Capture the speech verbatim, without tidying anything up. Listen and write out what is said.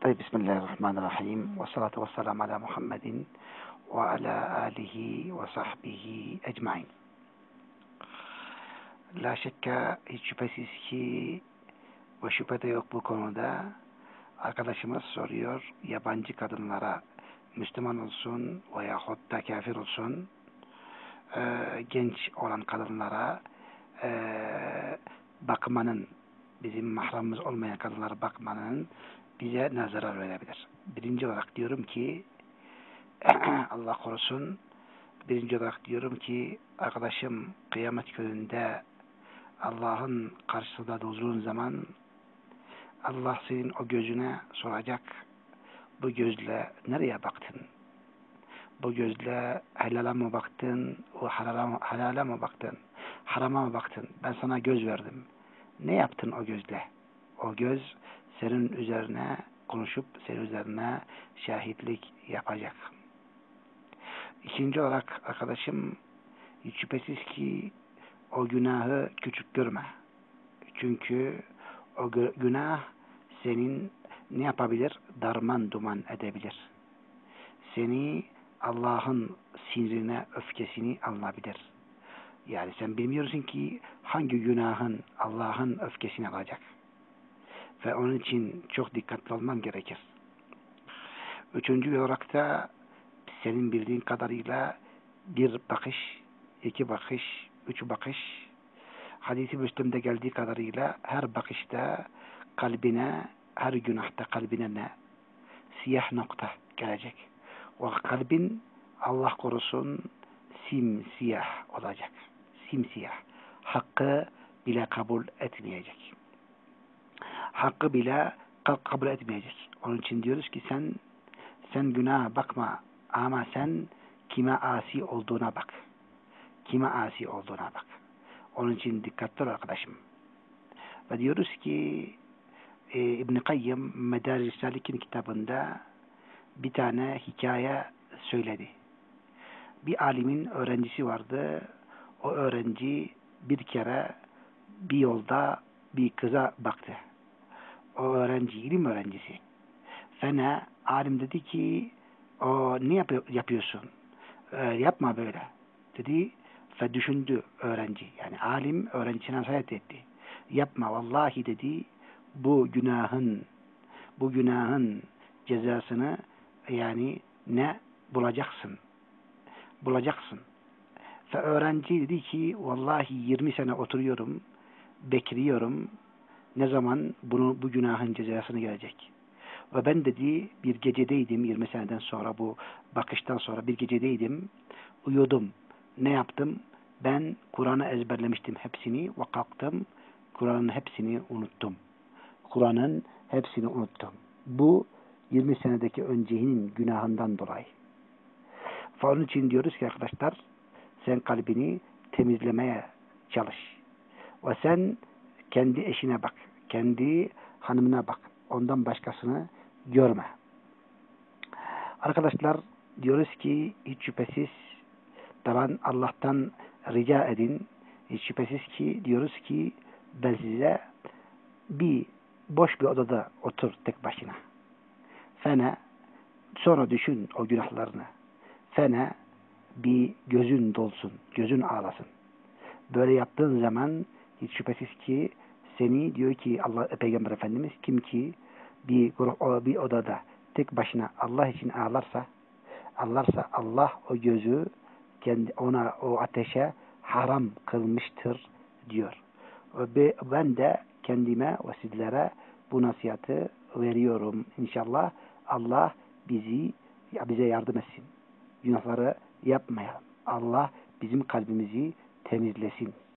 طيب بسم الله الرحمن الرحيم والصلاة والسلام على محمد وعلى آله وصحbihi ecmain. La şekka hiç şüphesiz ki ve şüphe de yok bu konuda. Arkadaşımız soruyor, yabancı kadınlara Müslüman olsun veyahut da kafir olsun, e, genç olan kadınlara e, bakmanın, bizim mahremimiz olmayan kadınlara bakmanın bize ne zarar verebilir? Birinci olarak diyorum ki Allah korusun, birinci olarak diyorum ki arkadaşım, kıyamet gününde Allah'ın karşısında durduğun zaman Allah senin o gözüne soracak, bu gözle nereye baktın? Bu gözle helala mı baktın, o halala, halala mı baktın, harama mı baktın? Ben sana göz verdim. Ne yaptın o gözle? O göz senin üzerine konuşup senin üzerine şahitlik yapacak. İkinci olarak arkadaşım, hiç şüphesiz ki o günahı küçük görme. Çünkü o günah senin ne yapabilir? Darman duman edebilir. Seni Allah'ın sinirine, öfkesini alabilir. Yani sen bilmiyorsun ki hangi günahın Allah'ın öfkesini alacak. Ve onun için çok dikkatli olman gerekir. Üçüncü olarak da senin bildiğin kadarıyla bir bakış, iki bakış, üç bakış, hadis-i Müslim'de geldiği kadarıyla her bakışta kalbine, her günahta kalbine ne? Siyah nokta gelecek. O kalbin Allah korusun simsiyah olacak. Simsiyah. Hakkı bile kabul etmeyecek. Hakkı bile kabul etmeyecek. Onun için diyoruz ki sen sen günaha bakma ama sen kime asi olduğuna bak. Kime asi olduğuna bak. Onun için dikkatli ol arkadaşım. Ve diyoruz ki e, İbn-i Kayyım Medarij Salik'in kitabında bir tane hikaye söyledi. Bir alimin öğrencisi vardı. O öğrenci bir kere bir yolda bir kıza baktı. O öğrenci, ilim öğrencisi. Fena alim dedi ki o ne yapıyor, yapıyorsun? E, yapma böyle. Dedi ve düşündü öğrenci. Yani alim öğrencisine nasihat etti. Yapma vallahi dedi, bu günahın bu günahın cezasını yani ne bulacaksın? Bulacaksın. Ve öğrenci dedi ki vallahi yirmi sene oturuyorum, bekliyorum. Ne zaman bunu bu günahın cezasını gelecek? Ve ben dedi bir gecedeydim, yirmi seneden sonra, bu bakıştan sonra bir gecedeydim. Uyudum. Ne yaptım? Ben Kur'an'ı ezberlemiştim hepsini ve kalktım. Kur'an'ın hepsini unuttum. Kur'an'ın hepsini unuttum. Bu yirmi senedeki öncehinin günahından dolayı. Ve onun için diyoruz ki arkadaşlar, sen kalbini temizlemeye çalış. Ve sen kendi eşine bak. Kendi hanımına bak. Ondan başkasını görme. Arkadaşlar diyoruz ki hiç şüphesiz taban Allah'tan rica edin. Hiç şüphesiz ki diyoruz ki ben size bir boş bir odada otur tek başına. Fena sonra düşün o günahlarını. Fena bir gözün dolsun, gözün ağlasın. Böyle yaptığın zaman hiç şüphesiz ki seni diyor ki Allah Peygamber Efendimiz kim ki bir bir odada tek başına Allah için ağlarsa, ağlarsa Allah o gözü kendi ona o ateşe haram kılmıştır diyor. Ve ben de kendime ve sizlere bu nasihatı veriyorum. İnşallah Allah bizi bize yardım etsin. Günahları yapmayalım. Allah bizim kalbimizi temizlesin.